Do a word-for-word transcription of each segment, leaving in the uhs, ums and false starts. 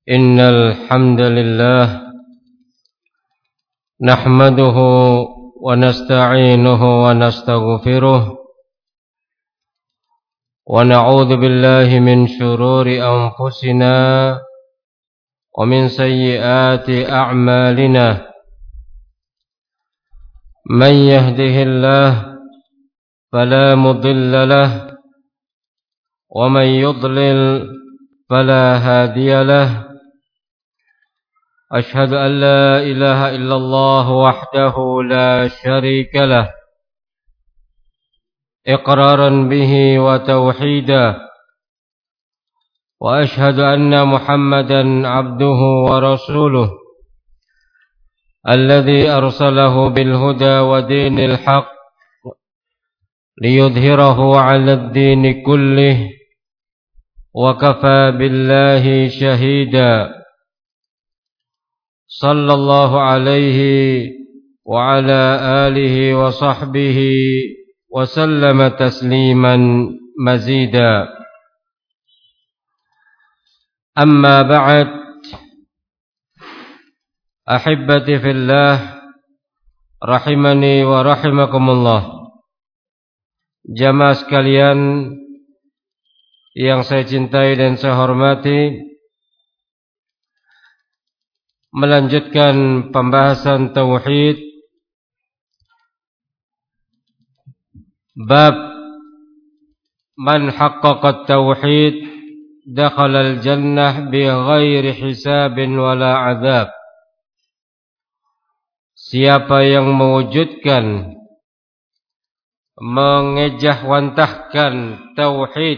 إن الحمد لله نحمده ونستعينه ونستغفره ونعوذ بالله من شرور أنفسنا ومن سيئات أعمالنا من يهده الله فلا مضل له ومن يضلل فلا هادي له أشهد أن لا إله إلا الله وحده لا شريك له إقرارا به وتوحيدا وأشهد أن محمدا عبده ورسوله الذي أرسله بالهدى ودين الحق ليظهره على الدين كله وكفى بالله شهيدا صلى الله عليه وعلى آله وصحبه وسلم تسليما مزيدا أما بعد أحبتي في الله rahimani wa rahimakumullah. Jamaah sekalian yang saya cintai dan saya hormati, melanjutkan pembahasan tauhid bab man haqqaqa tauhid dakhala al-jannah bighairi hisabin wala azab. Siapa yang mewujudkan, mengejawantahkan tauhid,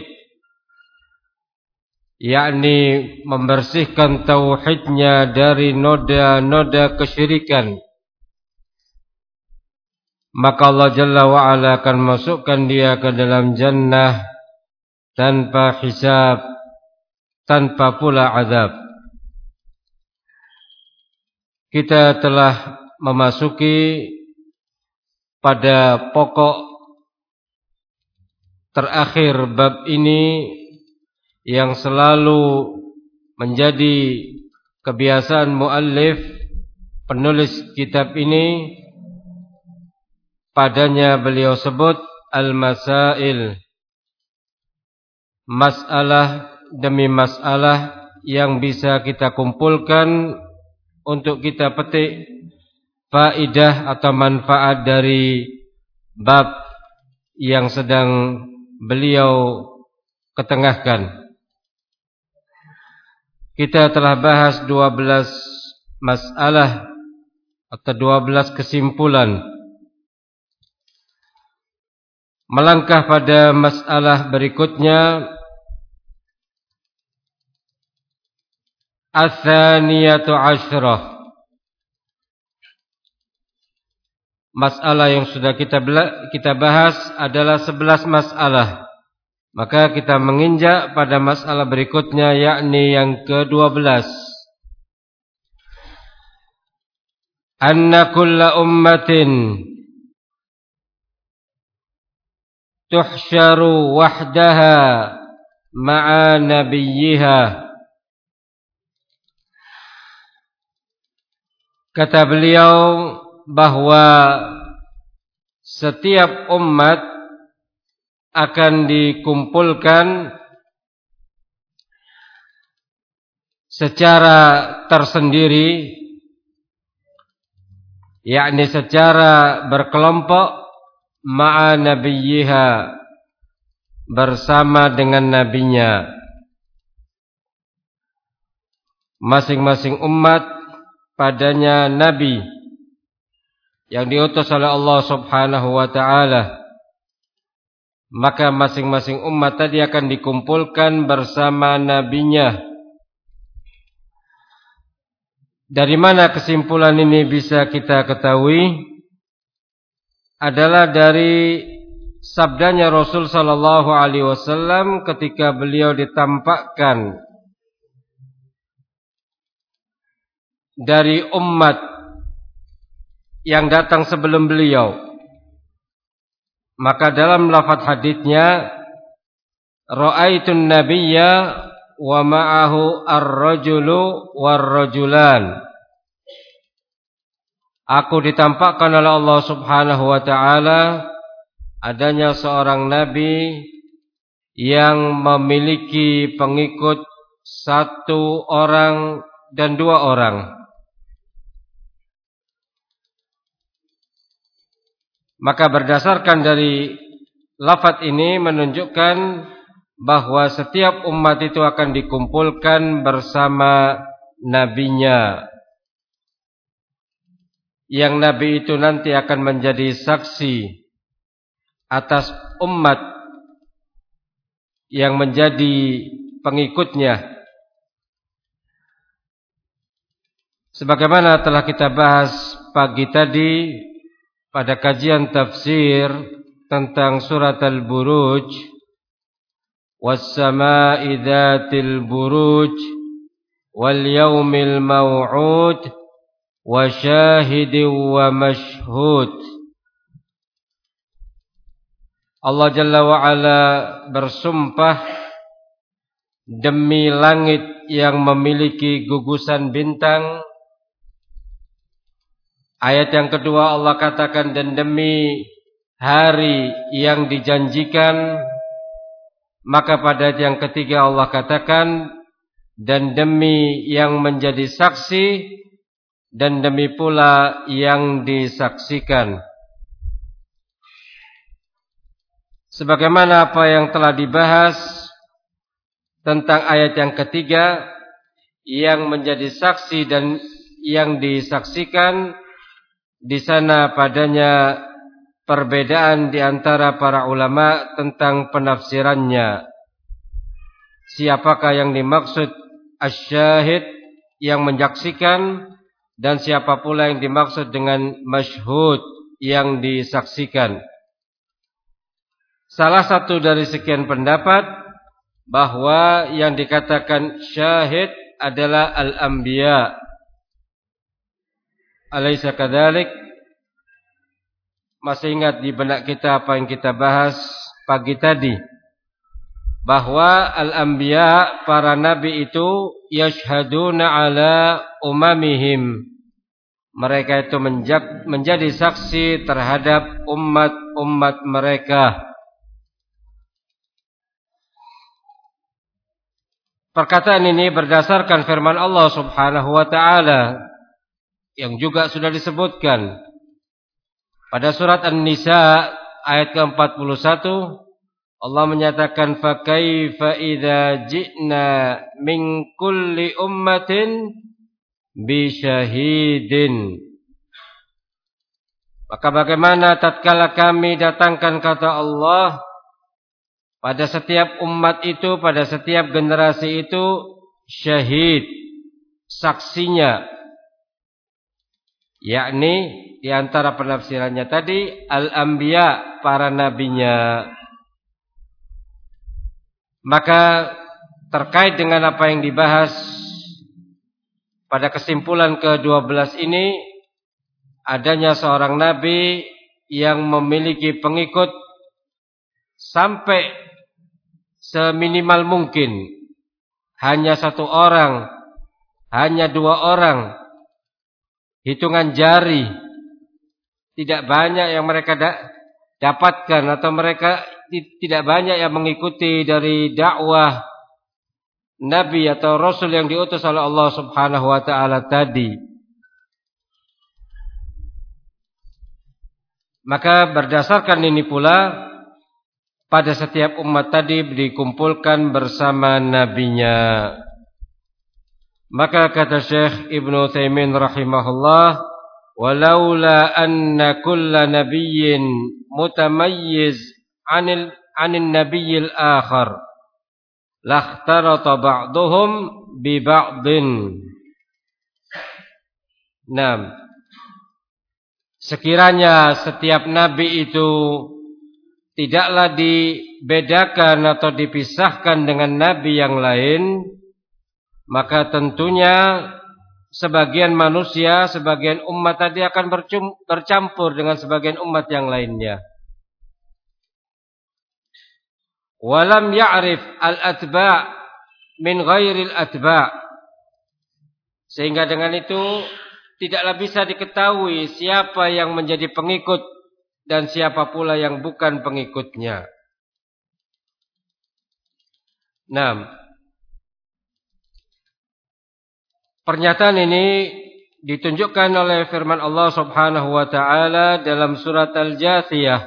yakni membersihkan tauhidnya dari noda-noda kesyirikan, maka Allah Jalla wa'ala akan masukkan dia ke dalam jannah tanpa hisab, tanpa pula azab. Kita telah memasuki pada pokok terakhir bab ini yang selalu menjadi kebiasaan muallif, penulis kitab ini. Padanya beliau sebut al-masail, masalah demi masalah yang bisa kita kumpulkan untuk kita petik faidah atau manfaat dari bab yang sedang beliau ketengahkan. Kita telah bahas dua belas masalah atau dua belas kesimpulan. Melangkah pada masalah berikutnya, ats-tsaniyatu asyrah. Masalah yang sudah kita kita bahas adalah sebelas masalah. Maka kita menginjak pada masalah berikutnya, yakni yang kedua belas. Anna kulla ummatin tuhsyaru wahdaha ma'a nabiyyiha. Kata beliau bahwa setiap umat akan dikumpulkan secara tersendiri, yakni secara berkelompok, ma'a nabiyyiha, bersama dengan nabinya. Masing-masing umat padanya nabi yang diutus oleh Allah Subhanahu wa ta'ala. Maka masing-masing umat tadi akan dikumpulkan bersama nabinya. Dari mana kesimpulan ini bisa kita ketahui? Adalah dari sabdanya Rasul sallallahu alaihi wasallam ketika beliau ditampakkan dari umat yang datang sebelum beliau. Maka dalam lafaz hadisnya, ra'aitun nabiyya wa ma'ahu ar-rajulu war-rajulan. Aku ditampakkan oleh Allah Subhanahu wa taala adanya seorang nabi yang memiliki pengikut satu orang dan dua orang. Maka berdasarkan dari lafaz ini menunjukkan bahwa setiap umat itu akan dikumpulkan bersama nabinya. Yang nabi itu nanti akan menjadi saksi atas umat yang menjadi pengikutnya. Sebagaimana telah kita bahas pagi tadi pada kajian tafsir tentang surat Al-Buruj, was-samaa'i dzatil buruj wal yaumil maw'ud wa syahidin wa mashhud. Allah Jalla wa Ala bersumpah demi langit yang memiliki gugusan bintang. Ayat yang kedua Allah katakan dan demi hari yang dijanjikan. Maka pada ayat yang ketiga Allah katakan dan demi yang menjadi saksi dan demi pula yang disaksikan. Sebagaimana apa yang telah dibahas tentang ayat yang ketiga, yang menjadi saksi dan yang disaksikan, di sana padanya perbedaan di antara para ulama tentang penafsirannya. Siapakah yang dimaksud asy-syahid, yang menyaksikan, dan siapa pula yang dimaksud dengan masyhud, yang disaksikan. Salah satu dari sekian pendapat bahwa yang dikatakan syahid adalah al-anbiya. Alaysa kadzalik? Masih ingat di benak kita apa yang kita bahas pagi tadi? Bahwa al-anbiya, para nabi itu yashhaduna ala umamihim. Mereka itu menjadi saksi terhadap umat-umat mereka. Perkataan ini berdasarkan firman Allah Subhanahu wa taala yang juga sudah disebutkan pada surat An-Nisa ayat ke empat puluh satu. Allah menyatakan fa kaifa idza ji'na min kulli ummatin bi syahidin. Maka bagaimana tatkala kami datangkan, kata Allah, pada setiap umat itu, pada setiap generasi itu syahid, saksinya. Yakni di antara penafsirannya tadi al-anbiya, para nabinya. Maka terkait dengan apa yang dibahas pada kesimpulan ke dua belas ini, adanya seorang nabi yang memiliki pengikut sampai seminimal mungkin hanya satu orang, hanya dua orang, hitungan jari. Tidak banyak yang mereka da- dapatkan atau mereka tidak banyak yang mengikuti dari dakwah nabi atau rasul yang diutus oleh Allah Subhanahu wa taala tadi. Maka berdasarkan ini pula pada setiap umat tadi dikumpulkan bersama nabinya. Maka kata Syekh Ibnu Utsaimin rahimahullah, walaula anna kulla nabiyyin mutamayyiz 'anil 'anin nabiyyil akhar lakhtarata ba'dhum bi ba'din. Naam. Sekiranya setiap nabi itu tidaklah dibedakan atau dipisahkan dengan nabi yang lain, maka tentunya sebagian manusia, sebagian umat tadi akan bercampur dengan sebagian umat yang lainnya. Walam ya'rif al-atba' min ghairil atba'. Sehingga dengan itu tidaklah bisa diketahui siapa yang menjadi pengikut dan siapa pula yang bukan pengikutnya. Nah, pernyataan ini ditunjukkan oleh firman Allah Subhanahu wa taala dalam surat Al-Jathiyah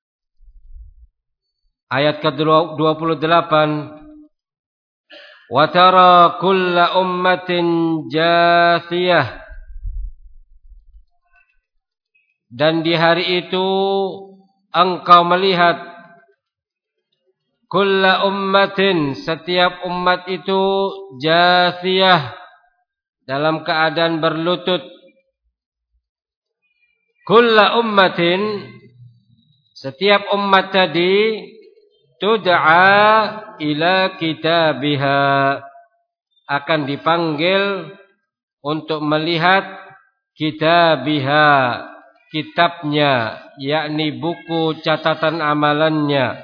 ayat ke dua puluh delapan. Wa tara kulla ummatin jathiyah. Dan di hari itu engkau melihat kulla ummatin, setiap umat itu jathiyah, dalam keadaan berlutut. Kulla ummatin, setiap umat tadi, tud'a ila kitabiha, akan dipanggil untuk melihat kitabiha, kitabnya, yakni buku catatan amalannya.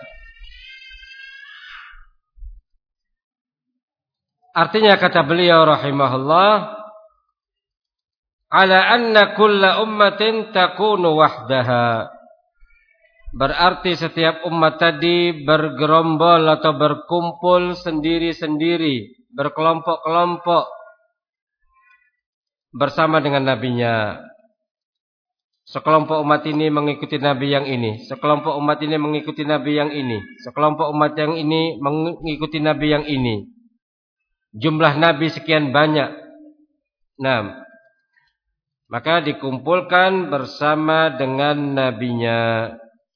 Artinya kata beliau rahimahullah, ala anna kulla ummatin takunu wahdaha. Berarti setiap umat tadi bergerombol atau berkumpul sendiri-sendiri, berkelompok-kelompok bersama dengan nabinya. Sekelompok umat ini mengikuti nabi yang ini, sekelompok umat ini mengikuti nabi yang ini, sekelompok umat yang ini mengikuti nabi yang ini. Jumlah nabi sekian banyak. Nah, maka dikumpulkan bersama dengan nabinya.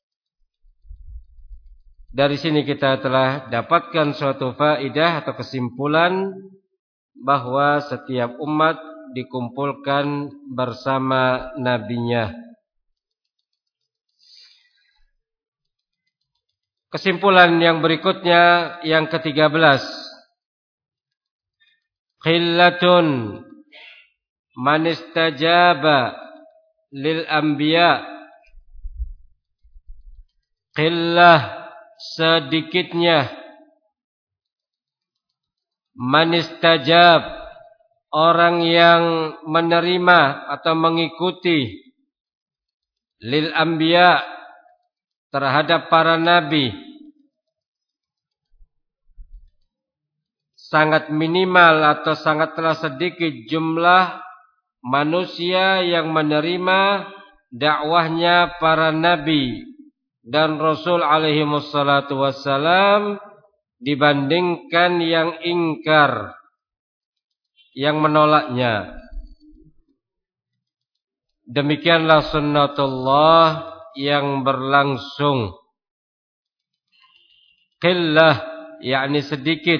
Dari sini kita telah dapatkan suatu faidah atau kesimpulan bahwa setiap umat dikumpulkan bersama nabinya. Kesimpulan yang berikutnya yang ketiga belas. Qillatun man istajaba lil anbiya. Qillah, sedikitnya, man istajab, orang yang menerima atau mengikuti, lil anbiya, terhadap para nabi. Sangat minimal atau sangatlah sedikit jumlah manusia yang menerima dakwahnya para nabi dan Rasul alaihi wassalatu wassalam dibandingkan yang ingkar, yang menolaknya. Demikianlah sunnatullah yang berlangsung. Qillah, yakni sedikit.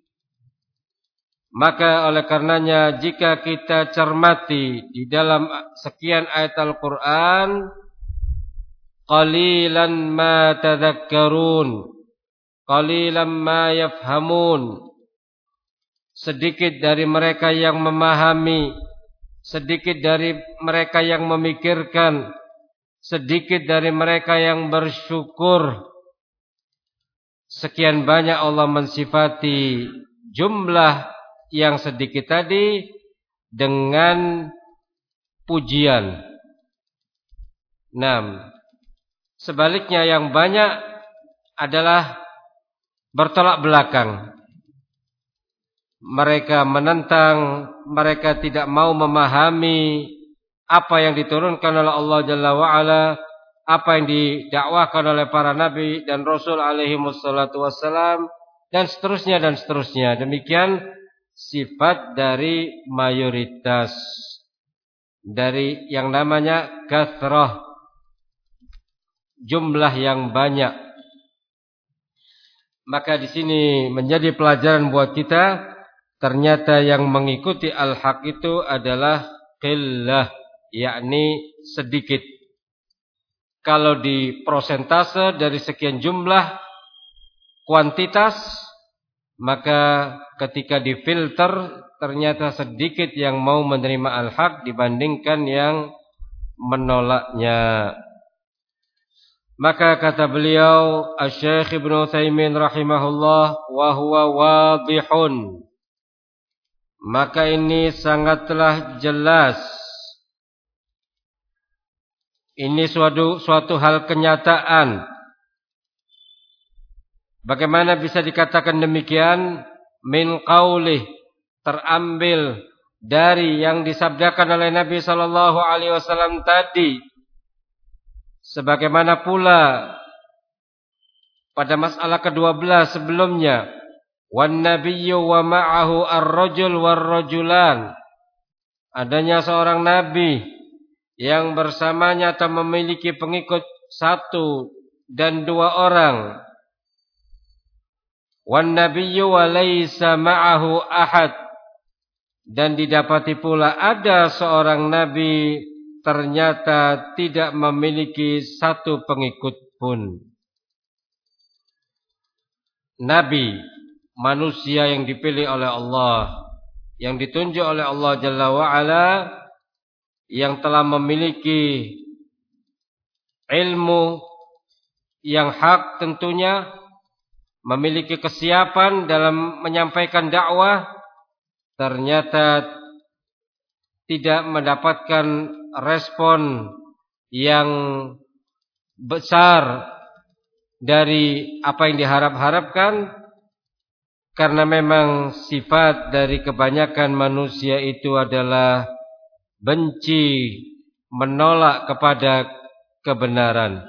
Maka oleh karenanya jika kita cermati di dalam sekian ayat Al-Quran, qalilan ma tadhakkarun, qalilan ma yafhamun, sedikit dari mereka yang memahami, sedikit dari mereka yang memikirkan, sedikit dari mereka yang bersyukur. Sekian banyak Allah mensifati jumlah yang sedikit tadi dengan pujian. Nah, sebaliknya yang banyak adalah bertolak belakang. Mereka menentang, mereka tidak mau memahami apa yang diturunkan oleh Allah Jalla wa'ala, apa yang didakwakan oleh para nabi dan Rasul alaihi wassalatu wassalam, dan seterusnya dan seterusnya. Demikian sifat dari mayoritas, dari yang namanya kathrah, jumlah yang banyak. Maka di sini menjadi pelajaran buat kita, ternyata yang mengikuti al-haq itu adalah qillah, yakni sedikit. Kalau di prosentase dari sekian jumlah kuantitas, maka ketika difilter ternyata sedikit yang mau menerima al-haq dibandingkan yang menolaknya. Maka kata beliau Asy-Syaikh Ibnu Utsaimin rahimahullah, wa huwa wadihun. Maka ini sangatlah jelas. Ini suatu suatu hal kenyataan. Bagaimana bisa dikatakan demikian? Min qaulih, terambil dari yang disabdakan oleh Nabi sallallahu alaihi wasallam tadi. Sebagaimana pula pada masalah kedua belas sebelumnya, wan nabiyyu wa ma'ahu ar-rajul war-rajulan. Adanya seorang nabi yang bersamanya atau memiliki pengikut satu dan dua orang. Wan nabiyyu wa laisa ma'ahu ahad. Dan didapati pula ada seorang nabi ternyata tidak memiliki satu pengikut pun. Nabi, manusia yang dipilih oleh Allah, yang ditunjuk oleh Allah Jalla wa'ala, yang telah memiliki ilmu yang hak tentunya, memiliki kesiapan dalam menyampaikan dakwah, ternyata tidak mendapatkan respon yang besar dari apa yang diharap-harapkan, karena memang sifat dari kebanyakan manusia itu adalah benci, menolak kepada kebenaran.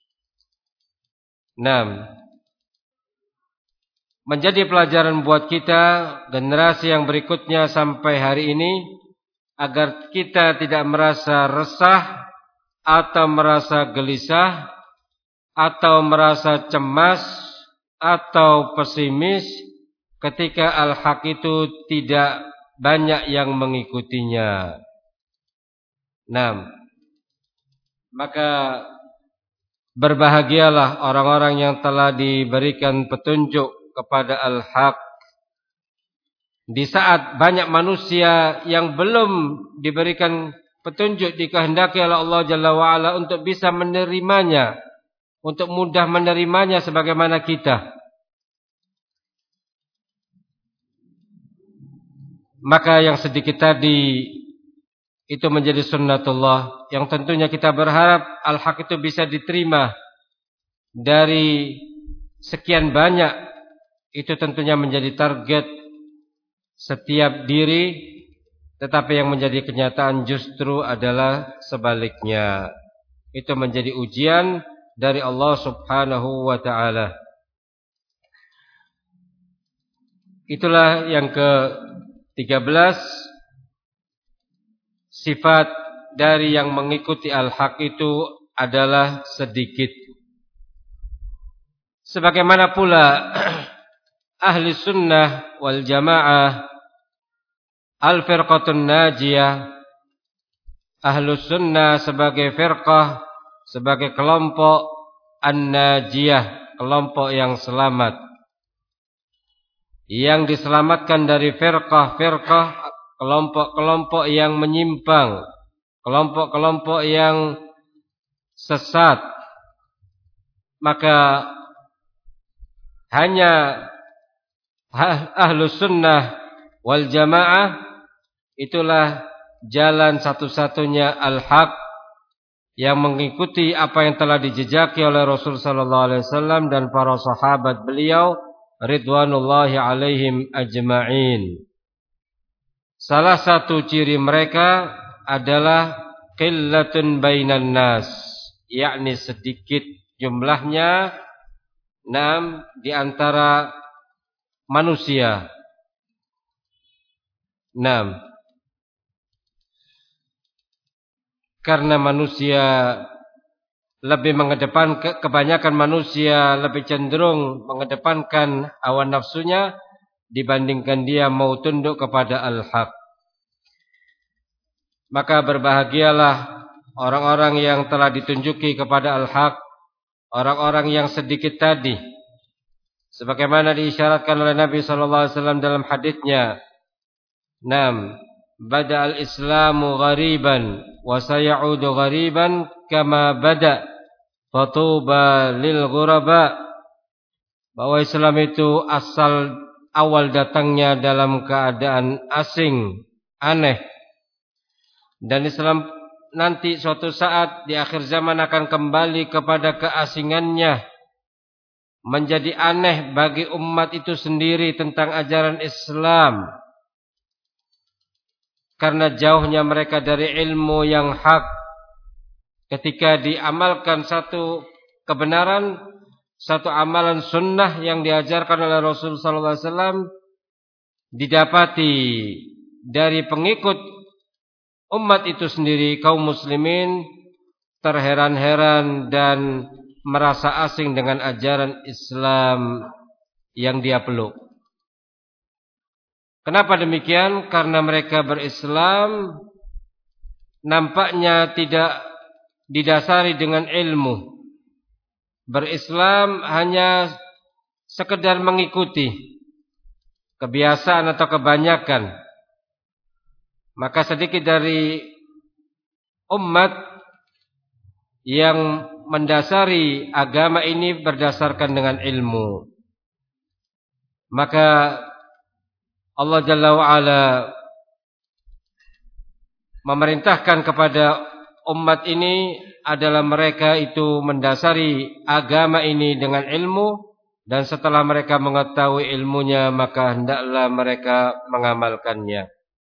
Nah, menjadi pelajaran buat kita generasi yang berikutnya sampai hari ini, agar kita tidak merasa resah atau merasa gelisah atau merasa cemas atau pesimis ketika al-haq itu tidak banyak yang mengikutinya. Nah, maka berbahagialah orang-orang yang telah diberikan petunjuk kepada al-haq. Di saat banyak manusia yang belum diberikan petunjuk dikehendaki oleh Allah Jalla wa'ala untuk bisa menerimanya, untuk mudah menerimanya sebagaimana kita. Maka yang sedikit tadi itu menjadi sunnatullah, yang tentunya kita berharap al-haq itu bisa diterima dari sekian banyak. Itu tentunya menjadi target setiap diri, tetapi yang menjadi kenyataan justru adalah sebaliknya. Itu menjadi ujian dari Allah Subhanahu wa ta'ala. Itulah yang ke tiga belas. Sifat dari yang mengikuti al-haq itu adalah sedikit. Sebagaimana pula ahli sunnah wal jamaah, al-firqatun najiyah, ahlu sunnah sebagai firqah, sebagai kelompok an-najiyah, kelompok yang selamat, yang diselamatkan dari firqah-firqah, kelompok-kelompok yang menyimpang, kelompok-kelompok yang sesat. Maka hanya ahlu sunnah wal jamaah itulah jalan satu-satunya al-haq, yang mengikuti apa yang telah dijejaki oleh Rasul sallallahu alaihi wasallam dan para sahabat beliau ridwanullahi alaihim ajma'in. Salah satu ciri mereka adalah qillatun bainan nas, yakni sedikit jumlahnya, enam di antara manusia. Enam. Karena manusia lebih mengedepankan, kebanyakan manusia lebih cenderung mengedepankan hawa nafsunya dibandingkan dia mau tunduk kepada al-haq. Maka berbahagialah orang-orang yang telah ditunjuki kepada al-haq, orang-orang yang sedikit tadi, sebagaimana diisyaratkan oleh Nabi sallallahu alaihi wasallam dalam hadisnya, "Nam, bada'al Islamu ghariban wa sayaudu ghariban kama bada'." fatuba lil ghuraba, bahwa Islam itu asal awal datangnya dalam keadaan asing, aneh. Dan Islam nanti suatu saat di akhir zaman akan kembali kepada keasingannya, menjadi aneh bagi umat itu sendiri tentang ajaran Islam, karena jauhnya mereka dari ilmu yang hak. Ketika diamalkan satu kebenaran, satu amalan sunnah yang diajarkan oleh Rasul sallallahu alaihi wasallam, didapati dari pengikut umat itu sendiri, kaum muslimin, terheran-heran dan merasa asing dengan ajaran Islam yang dia peluk. Kenapa demikian? Karena mereka berislam nampaknya tidak didasari dengan ilmu. Berislam hanya sekedar mengikuti kebiasaan atau kebanyakan. Maka sedikit dari umat yang mendasari agama ini berdasarkan dengan ilmu. Maka Allah Jalla wa'ala memerintahkan kepada umat ini adalah mereka itu mendasari agama ini dengan ilmu, dan setelah mereka mengetahui ilmunya maka hendaklah mereka mengamalkannya.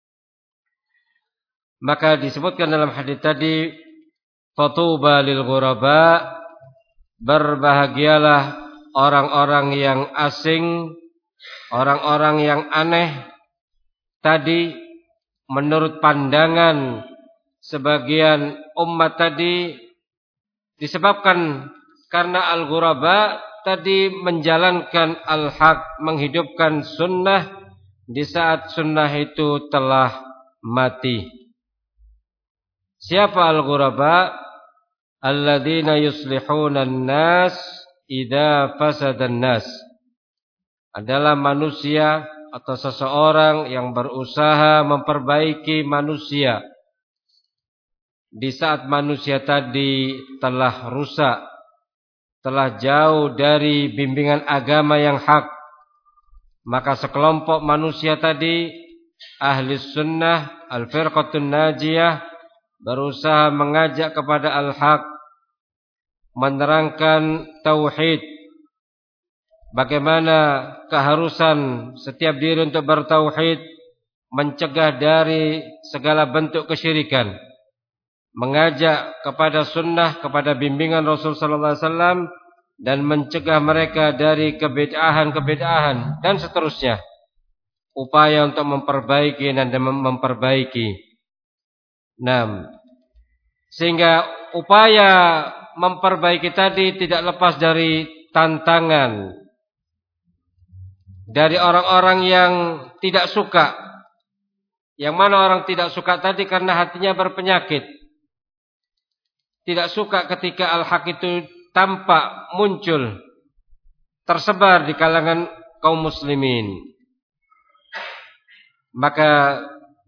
Maka disebutkan dalam hadis tadi, fatuba lil ghuraba, berbahagialah orang-orang yang asing, orang-orang yang aneh. Tadi menurut pandangan sebagian umat tadi disebabkan karena al-ghuraba tadi menjalankan al-haq, menghidupkan sunnah di saat sunnah itu telah mati. Siapa al-ghuraba? Alladzina yuslihuna an-nas idza fasada an-nas. Adalah manusia atau seseorang yang berusaha memperbaiki manusia di saat manusia tadi telah rusak, telah jauh dari bimbingan agama yang hak. Maka sekelompok manusia tadi, ahli sunnah, al-firqatun najiyah, berusaha mengajak kepada al-haq, menerangkan tauhid, bagaimana keharusan setiap diri untuk bertauhid, mencegah dari segala bentuk kesyirikan, mengajak kepada sunnah, kepada bimbingan Rasul sallallahu alaihi wasallam, dan mencegah mereka dari kebid'ahan-kebid'ahan dan seterusnya. Upaya untuk memperbaiki dan memperbaiki. Nah, sehingga upaya memperbaiki tadi tidak lepas dari tantangan dari orang-orang yang tidak suka. Yang mana orang tidak suka tadi karena hatinya berpenyakit. Tidak suka ketika al-haq itu tampak muncul, tersebar di kalangan kaum muslimin. Maka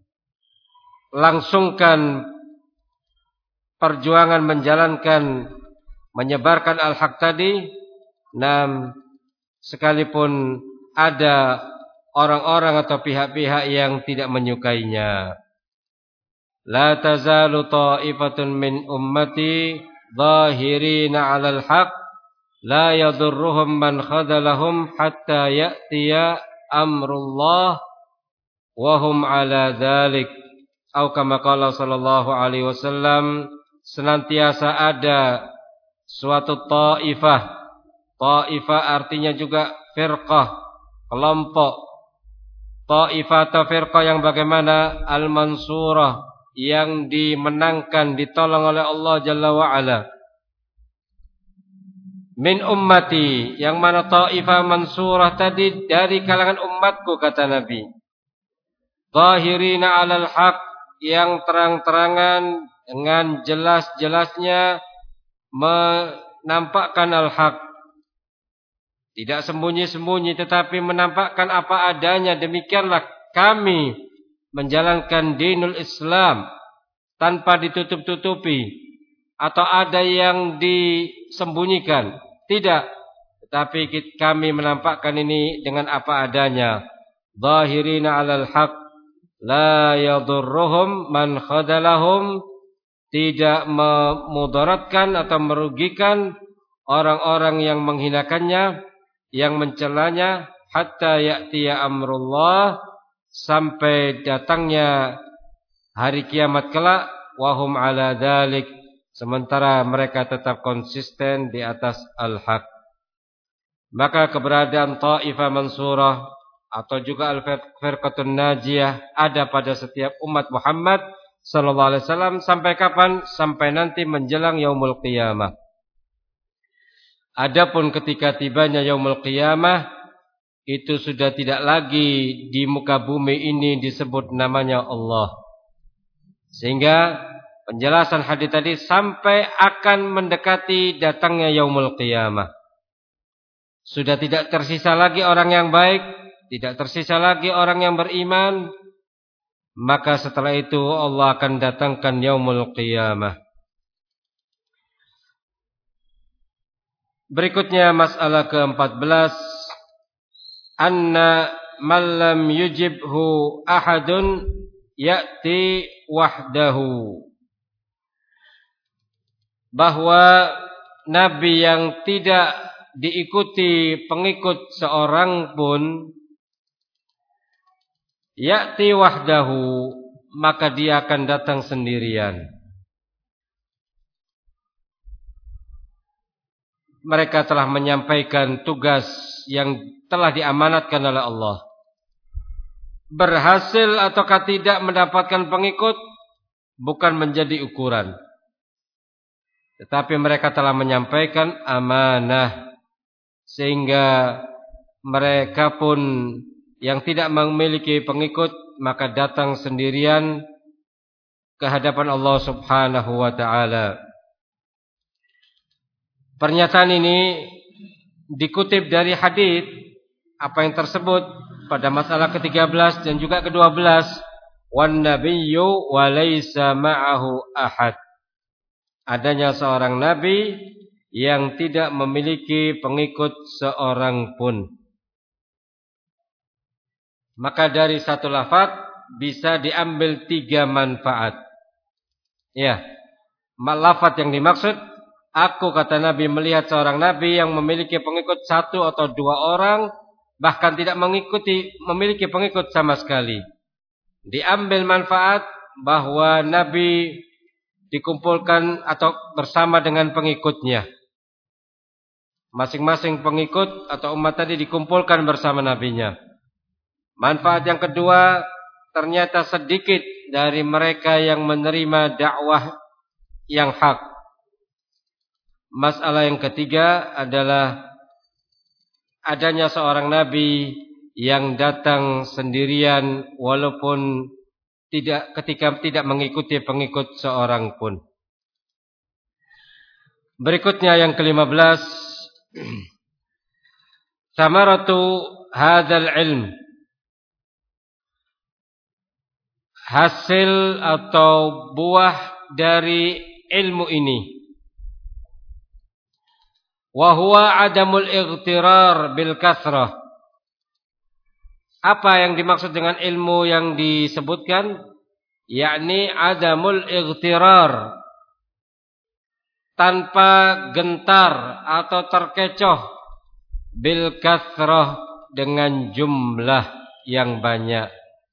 langsungkan perjuangan menjalankan, menyebarkan al-haq tadi. Nah, sekalipun ada orang-orang atau pihak-pihak yang tidak menyukainya. La tazalu ta'ifatun min ummati zahirina 'alal haq la yadurruhum man khadalahum hatta ya'tiya amrullah wa hum 'ala dzalik. Atau kama qala sallallahu alaihi wasallam, senantiasa ada suatu ta'ifah. Ta'ifah artinya juga firqah, kelompok. Ta'ifah atau firqah yang bagaimana? Al-mansurah, yang dimenangkan, ditolong oleh Allah Jalla wa'ala. Min ummati, yang mana ta'ifah mansurah tadi dari kalangan umatku, kata Nabi. Zahirina 'alal haq, yang terang-terangan dengan jelas-jelasnya menampakkan al-haq. Tidak sembunyi-sembunyi, tetapi menampakkan apa adanya. Demikianlah kami menjalankan dinul Islam tanpa ditutup-tutupi. atau ada yang disembunyikan. Tidak, tetapi kami menampakkan ini dengan apa adanya. Zahirina 'alal haq, la yadurruhum man khadalahum, tidak memudaratkan atau merugikan orang-orang yang menghinakannya, yang mencelanya, hatta ya'tiya amrullah, sampai datangnya hari kiamat kelak, wahum ala dzalik, sementara mereka tetap konsisten di atas al-haq. Maka keberadaan Taifah Mansurah atau juga al-firqatun najiyah ada pada setiap umat Muhammad sallallahu alaihi wasallam. Sampai kapan? Sampai nanti menjelang yaumul qiyamah. Adapun ketika tibanya yaumul qiyamah, itu sudah tidak lagi di muka bumi ini disebut namanya Allah. Sehingga penjelasan hadis tadi sampai akan mendekati datangnya yaumul qiyamah. Sudah tidak tersisa lagi orang yang baik, tidak tersisa lagi orang yang beriman. Maka setelah itu Allah akan datangkan yaumul qiyamah. Berikutnya masalah keempat belas. Anna man lam yujibhu ahadun ya'ti wahdahu. Bahwa nabi yang tidak diikuti pengikut seorang pun, ya'ti wahdahu, maka dia akan datang sendirian. Mereka telah menyampaikan tugas yang telah diamanatkan oleh Allah. Berhasil ataukah tidak mendapatkan pengikut bukan menjadi ukuran, tetapi mereka telah menyampaikan amanah, sehingga mereka pun yang tidak memiliki pengikut maka datang sendirian ke hadapan Allah Subhanahu wa taala. Pernyataan ini dikutip dari hadis apa yang tersebut pada masalah ke tiga belas dan juga ke dua belas. Wan nabiyyu wa laysa ma'ahu ahad. Adanya seorang nabi yang tidak memiliki pengikut seorang pun. Maka dari satu lafaz bisa diambil tiga manfaat. Ya, lafaz yang dimaksud, aku kata Nabi melihat seorang nabi yang memiliki pengikut satu atau dua orang, bahkan tidak mengikuti memiliki pengikut sama sekali. Diambil manfaat bahwa nabi dikumpulkan atau bersama dengan pengikutnya. Masing-masing pengikut atau umat tadi dikumpulkan bersama nabinya. Manfaat yang kedua, ternyata sedikit dari mereka yang menerima dakwah yang hak. Masalah yang ketiga adalah adanya seorang nabi yang datang sendirian walaupun tidak ketika tidak mengikuti pengikut seorang pun. Berikutnya yang kelima belas, samaratu hadzal ilm, hasil atau buah dari ilmu ini, wa huwa adamul ightirar bil kasrah. Apa yang dimaksud dengan ilmu yang disebutkan? Yakni adamul ightirar, tanpa gentar atau terkecoh, bil kasrah, dengan jumlah yang banyak.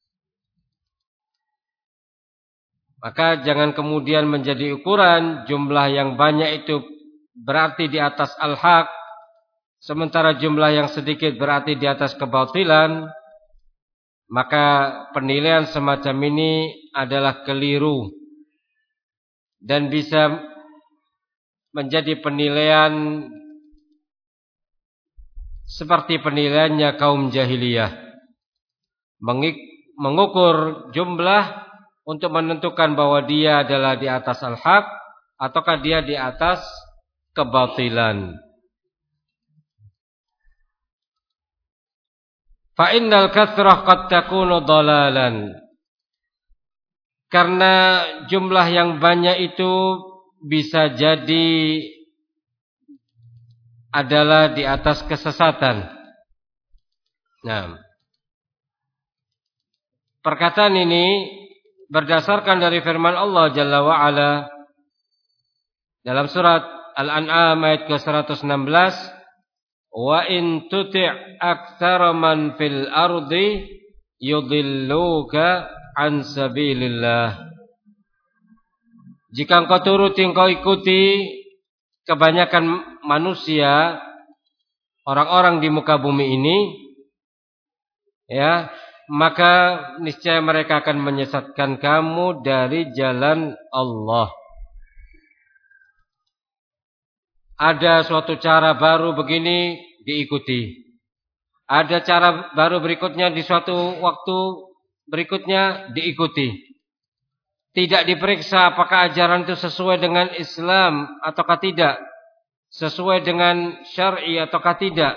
Maka jangan kemudian menjadi ukuran jumlah yang banyak itu berarti di atas al-haq, sementara jumlah yang sedikit berarti di atas kebatilan. Maka penilaian semacam ini adalah keliru dan bisa menjadi penilaian seperti penilaiannya kaum jahiliyah, mengukur jumlah untuk menentukan bahwa dia adalah di atas al-haq ataukah dia di atas kebatilan. Fa innal kathrah qad takunu dhalalan. Karena jumlah yang banyak itu bisa jadi adalah di atas kesesatan. Nah, perkataan ini berdasarkan dari firman Allah Jalla wa Ala dalam surat Al-An'am ayat ke seratus enam belas, wa in tuti' aktsara man fil ardi yudilluka an sabilillah. Jika engkau turuti, engkau ikuti kebanyakan manusia, orang-orang di muka bumi ini, ya, maka niscaya mereka akan menyesatkan kamu dari jalan Allah. Ada suatu cara baru begini diikuti. Ada cara baru berikutnya di suatu waktu berikutnya diikuti. Tidak diperiksa apakah ajaran itu sesuai dengan Islam ataukah tidak, sesuai dengan syar'i ataukah tidak.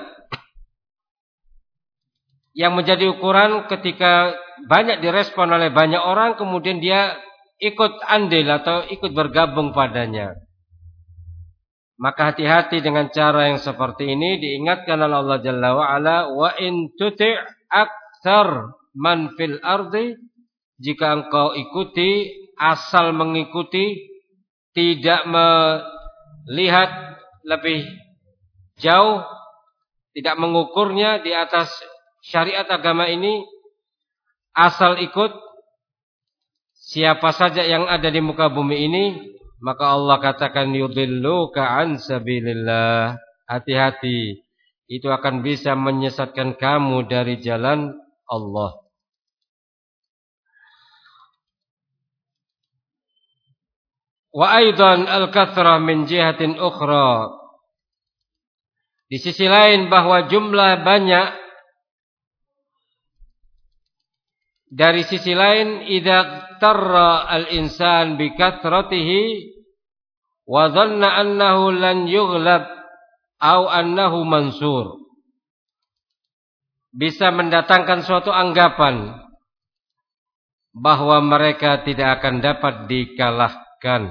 Yang menjadi ukuran ketika banyak direspon oleh banyak orang, kemudian dia ikut andil atau ikut bergabung padanya. Maka hati-hati dengan cara yang seperti ini. Diingatkan oleh Allah Jalla wa'ala, wa in tuti' aktsar man fil ardi, jika engkau ikuti, asal mengikuti, tidak melihat lebih jauh, tidak mengukurnya di atas syariat agama ini, asal ikut siapa saja yang ada di muka bumi ini, maka Allah katakan yudilluka an sabilillah. Hati-hati, itu akan bisa menyesatkan kamu dari jalan Allah. Wa aidan al-kathrah min jihatin ukhra. Di sisi lain bahwa jumlah banyak, dari sisi lain idza tarra al-insan bi kathratihi wa dhanna annahu lan yughlab au annahu mansur, bisa mendatangkan suatu anggapan bahwa mereka tidak akan dapat dikalahkan,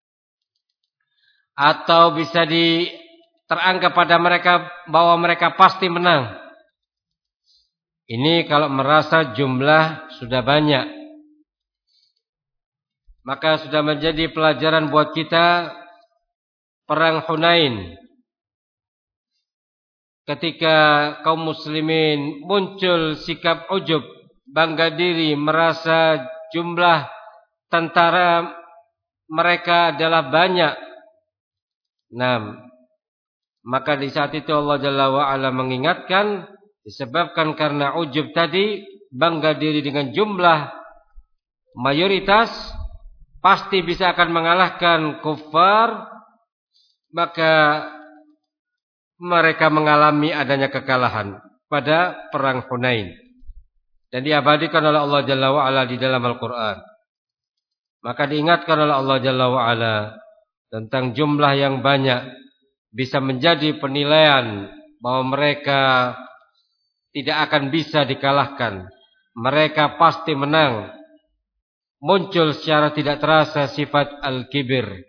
atau bisa di teranggap pada mereka bahwa mereka pasti menang. Ini kalau merasa jumlah sudah banyak, maka sudah menjadi pelajaran buat kita perang Hunain. Ketika kaum muslimin muncul sikap ujub, bangga diri, merasa jumlah tentara mereka adalah banyak. Nah, maka di saat itu Allah Jalla wa'ala mengingatkan, disebabkan karena ujub tadi, bangga diri dengan jumlah mayoritas, pasti bisa akan mengalahkan kufar, maka mereka mengalami adanya kekalahan pada perang Hunain. Dan diabadikan oleh Allah Jalla wa'ala di dalam Al-Quran. Maka diingatkan oleh Allah Jalla wa'ala tentang jumlah yang banyak bisa menjadi penilaian bahwa mereka tidak akan bisa dikalahkan. Mereka pasti menang. Muncul secara tidak terasa sifat al-kibir.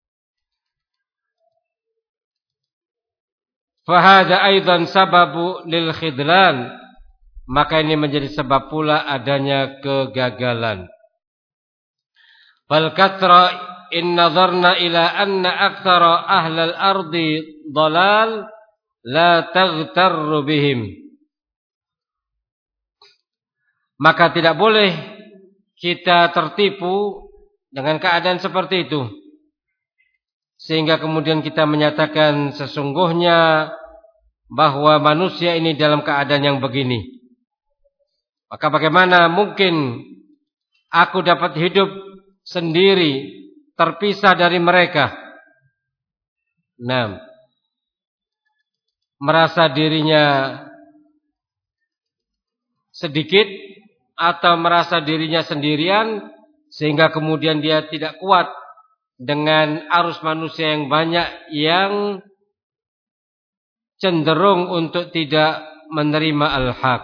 Fahada aidan sababu lil khidlan. Maka ini menjadi sebab pula adanya kegagalan. Fal kathra in nazarna ila anna aktsara ahlal ardi dhalal la taghtarru bihim. Maka tidak boleh kita tertipu dengan keadaan seperti itu, sehingga kemudian kita menyatakan sesungguhnya bahwa manusia ini dalam keadaan yang begini. Maka bagaimana mungkin aku dapat hidup sendiri, terpisah dari mereka? Nah, merasa dirinya sedikit atau merasa dirinya sendirian, sehingga kemudian dia tidak kuat dengan arus manusia yang banyak yang cenderung untuk tidak menerima al-haq.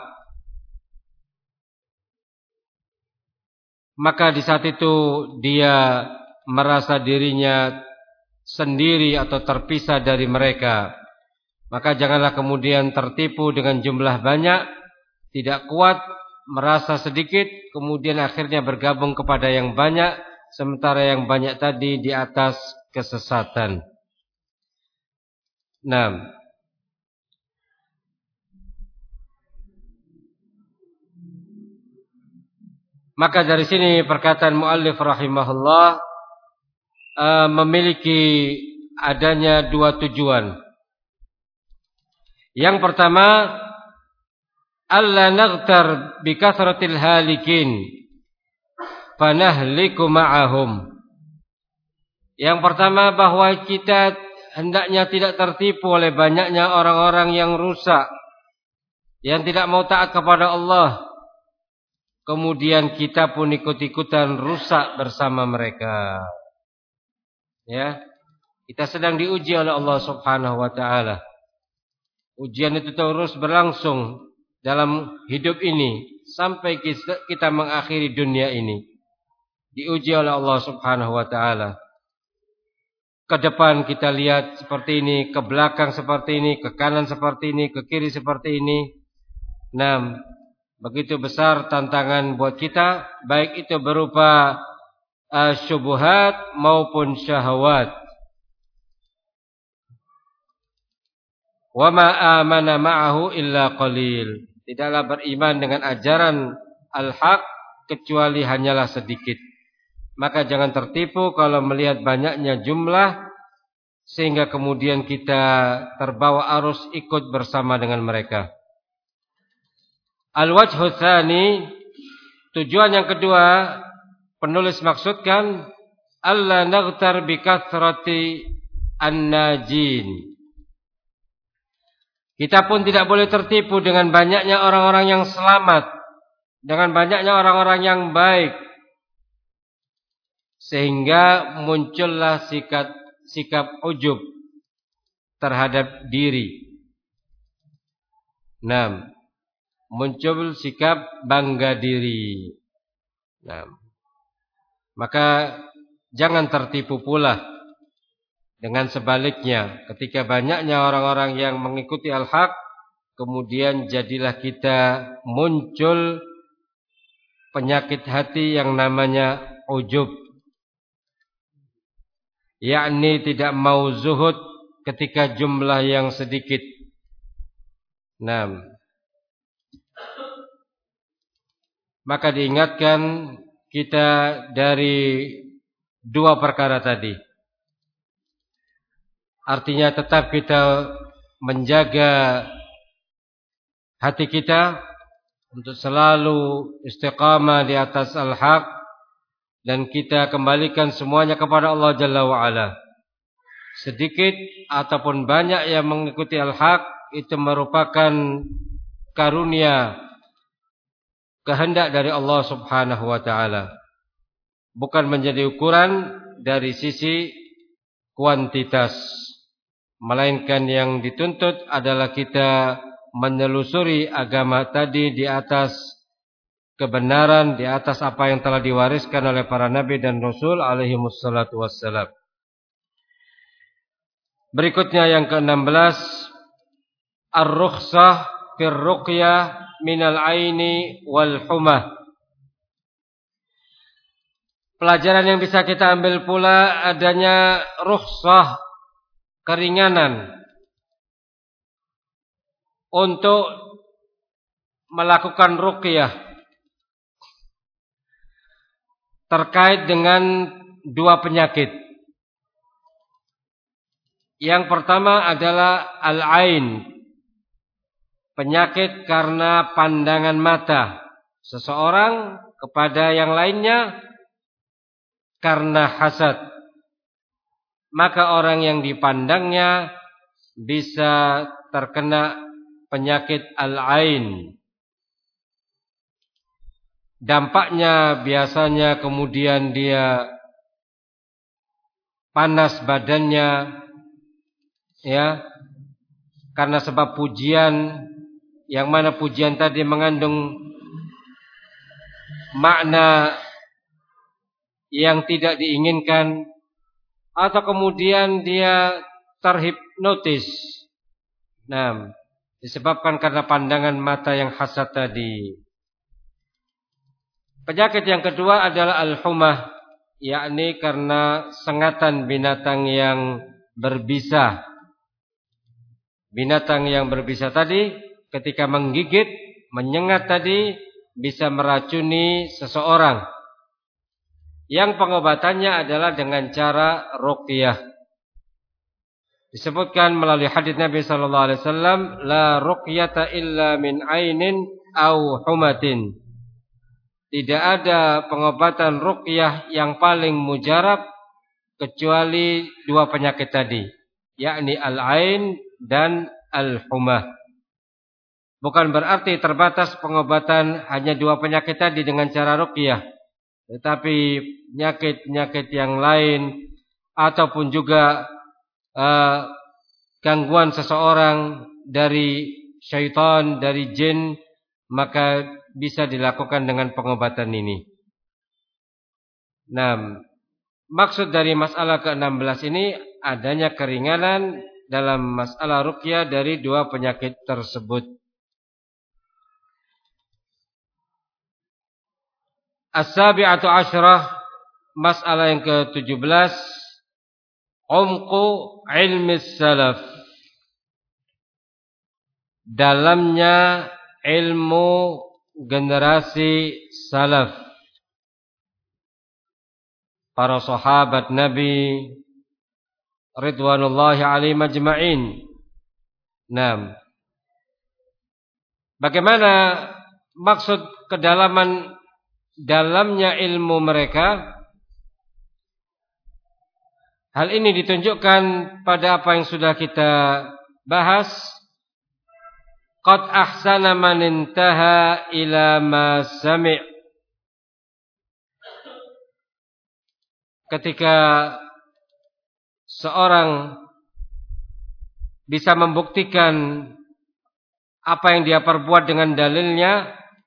Maka di saat itu dia merasa dirinya sendiri atau terpisah dari mereka. Maka janganlah kemudian tertipu dengan jumlah banyak, tidak kuat, merasa sedikit, kemudian akhirnya bergabung kepada yang banyak, sementara yang banyak tadi di atas kesesatan. Nah, maka dari sini perkataan muallif rahimahullah uh, memiliki adanya dua tujuan. Yang pertama, alla naghtar bi kathratil halikin fanahliku ma'ahum. Yang pertama, bahwa kita hendaknya tidak tertipu oleh banyaknya orang-orang yang rusak, yang tidak mau taat kepada Allah, kemudian kita pun ikut-ikutan rusak bersama mereka. Ya, kita sedang diuji oleh Allah Subhanahu wa taala. Ujian itu terus berlangsung dalam hidup ini sampai kita mengakhiri dunia ini. Diuji oleh Allah Subhanahu wa taala. Ke depan kita lihat seperti ini, ke belakang seperti ini, ke kanan seperti ini, ke kiri seperti ini. Nah, begitu besar tantangan buat kita, baik itu berupa uh, syubhat maupun syahwat. Wa ma amana ma'ahu illa qalil. Tidaklah beriman dengan ajaran al-haq kecuali hanyalah sedikit. Maka jangan tertipu kalau melihat banyaknya jumlah sehingga kemudian kita terbawa arus ikut bersama dengan mereka. Al-wajhu tsani, tujuan yang kedua, penulis maksudkan alla naghtar bi kathrati an-najin. Kita pun tidak boleh tertipu dengan banyaknya orang-orang yang selamat, dengan banyaknya orang-orang yang baik, sehingga muncullah sikap sikap ujub terhadap diri. Nah, muncul sikap bangga diri. Nah, maka jangan tertipu pula dengan sebaliknya, ketika banyaknya orang-orang yang mengikuti al-haq, kemudian jadilah kita muncul penyakit hati yang namanya ujub, yakni tidak mau zuhud ketika jumlah yang sedikit. Nah, maka diingatkan kita dari dua perkara tadi. Artinya tetap kita menjaga hati kita untuk selalu istiqamah di atas al-haq, dan kita kembalikan semuanya kepada Allah Jalla wa'ala. Sedikit ataupun banyak yang mengikuti al-haq itu merupakan karunia, kehendak dari Allah Subhanahu wa ta'ala, bukan menjadi ukuran dari sisi kuantitas, melainkan yang dituntut adalah kita menelusuri agama tadi di atas kebenaran, di atas apa yang telah diwariskan oleh para nabi dan rasul alaihi wassalatu wassalam. Berikutnya yang keenam belas, ar-rukhsah fir ruqyah minal aini wal humah. Pelajaran yang bisa kita ambil pula adanya rukhsah, keringanan untuk melakukan ruqyah terkait dengan dua penyakit. Yang pertama adalah al-ain, penyakit karena pandangan mata seseorang kepada yang lainnya karena hasad. Maka orang yang dipandangnya bisa terkena penyakit al-ain. Dampaknya biasanya kemudian dia panas badannya, ya, karena sebab pujian, yang mana pujian tadi mengandung makna yang tidak diinginkan. atau kemudian dia terhipnotis. Nah, disebabkan karena pandangan mata yang hasad tadi. Penyakit yang kedua adalah al-humah, yakni karena sengatan binatang yang berbisa. Binatang yang berbisa tadi ketika menggigit, menyengat tadi bisa meracuni seseorang. Yang pengobatannya adalah dengan cara ruqyah. Disebutkan melalui hadis Nabi sallallahu alaihi wasallam, la ruqyata illa min ainin aw humatin. Tidak ada pengobatan ruqyah yang paling mujarab kecuali dua penyakit tadi, yakni al-ain dan al-humah. Bukan berarti terbatas pengobatan hanya dua penyakit tadi dengan cara ruqyah, tetapi penyakit-penyakit yang lain ataupun juga uh, gangguan seseorang dari syaitan, dari jin, maka bisa dilakukan dengan pengobatan ini. Nah, maksud dari masalah ke enam belas ini adanya keringanan dalam masalah ruqyah dari dua penyakit tersebut. As-sabi'atu asyrah, masalah yang ke tujuh belas, umqu ilmi salaf. Dalamnya ilmu generasi salaf, para sahabat Nabi ridwanullahi alaihim ajma'in. Nah, bagaimana maksud kedalaman dalamnya ilmu mereka? Hal ini ditunjukkan pada apa yang sudah kita bahas. Qad ahsana man intaha ila ma sami'. Ketika seorang bisa membuktikan apa yang dia perbuat dengan dalilnya,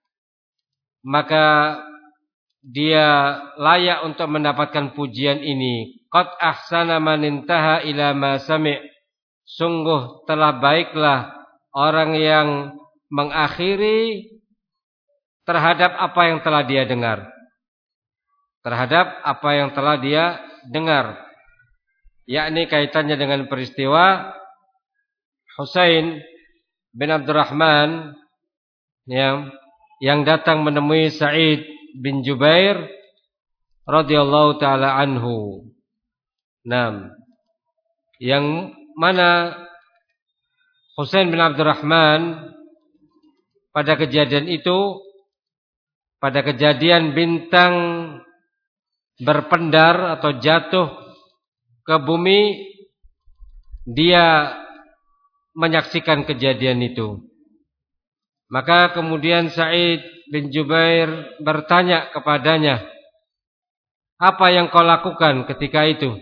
maka dia layak untuk mendapatkan pujian ini. Qad ahsana man intaha ila ma sami'. Sungguh telah baiklah orang yang mengakhiri terhadap apa yang telah dia dengar. Terhadap apa yang telah dia dengar. Yakni kaitannya dengan peristiwa Husain bin Abdurrahman yang, yang datang menemui Sa'id bin Jubair radhiyallahu ta'ala anhu. Nah, yang mana Husain bin Abdurrahman pada kejadian itu, pada kejadian bintang berpendar atau jatuh ke bumi, dia menyaksikan kejadian itu. Maka kemudian Sa'id bin Jubair bertanya kepadanya, apa yang kau lakukan ketika itu?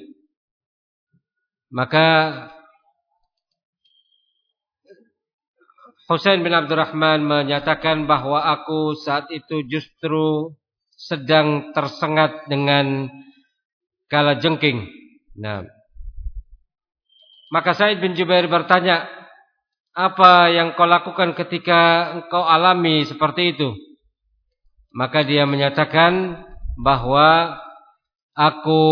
Maka Husain bin Abdurrahman menyatakan bahwa aku saat itu justru sedang tersengat dengan kalajengking. Nah, maka Sa'id bin Jubair bertanya, apa yang kau lakukan ketika engkau alami seperti itu? Maka dia menyatakan bahwa aku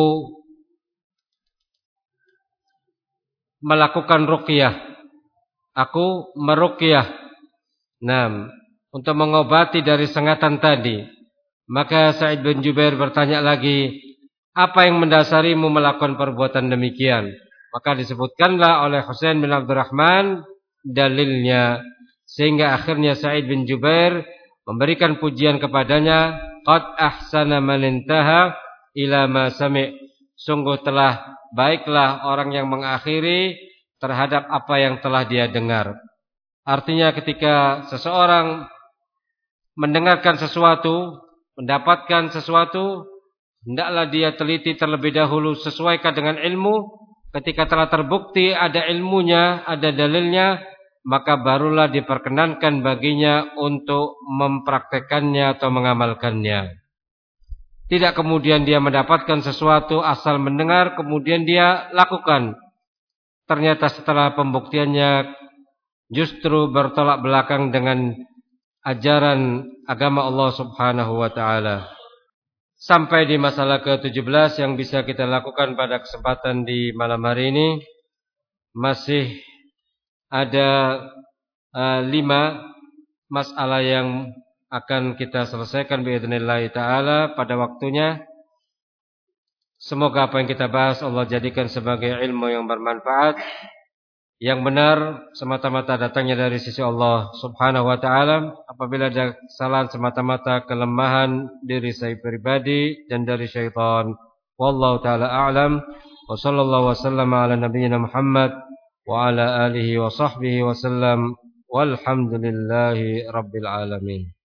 melakukan ruqyah. Aku meruqyah. Nah, untuk mengobati dari sengatan tadi. Maka Sa'id bin Jubair bertanya lagi, apa yang mendasarimu melakukan perbuatan demikian? Maka disebutkanlah oleh Husain bin Abdurrahman dalilnya, sehingga akhirnya Sa'id bin Jubair memberikan pujian kepadanya, qad ahsana man intaha ila ma sami'. Sungguh telah baiklah orang yang mengakhiri terhadap apa yang telah dia dengar. Artinya ketika seseorang mendengarkan sesuatu, mendapatkan sesuatu, hendaklah dia teliti terlebih dahulu, sesuaikan dengan ilmu. Ketika telah terbukti ada ilmunya, ada dalilnya, maka barulah diperkenankan baginya untuk mempraktekannya atau mengamalkannya. Tidak kemudian dia mendapatkan sesuatu asal mendengar kemudian dia lakukan. Ternyata setelah pembuktiannya justru bertolak belakang dengan ajaran agama Allah Subhanahu wa taala. Sampai di masalah ke tujuh belas yang bisa kita lakukan pada kesempatan di malam hari ini. Masih ada uh, lima masalah yang akan kita selesaikan biidznillah taala pada waktunya. Semoga apa yang kita bahas Allah jadikan sebagai ilmu yang bermanfaat, yang benar semata-mata datangnya dari sisi Allah Subhanahu wa taala. Apabila ada kesalahan semata-mata kelemahan diri saya pribadi dan dari syaitan. Wallahu taala a'lam. Wa sallallahu wasallama ala nabiyyina Muhammad wa ala alihi wa sahbihi wasallam. Walhamdulillahi rabbil alamin.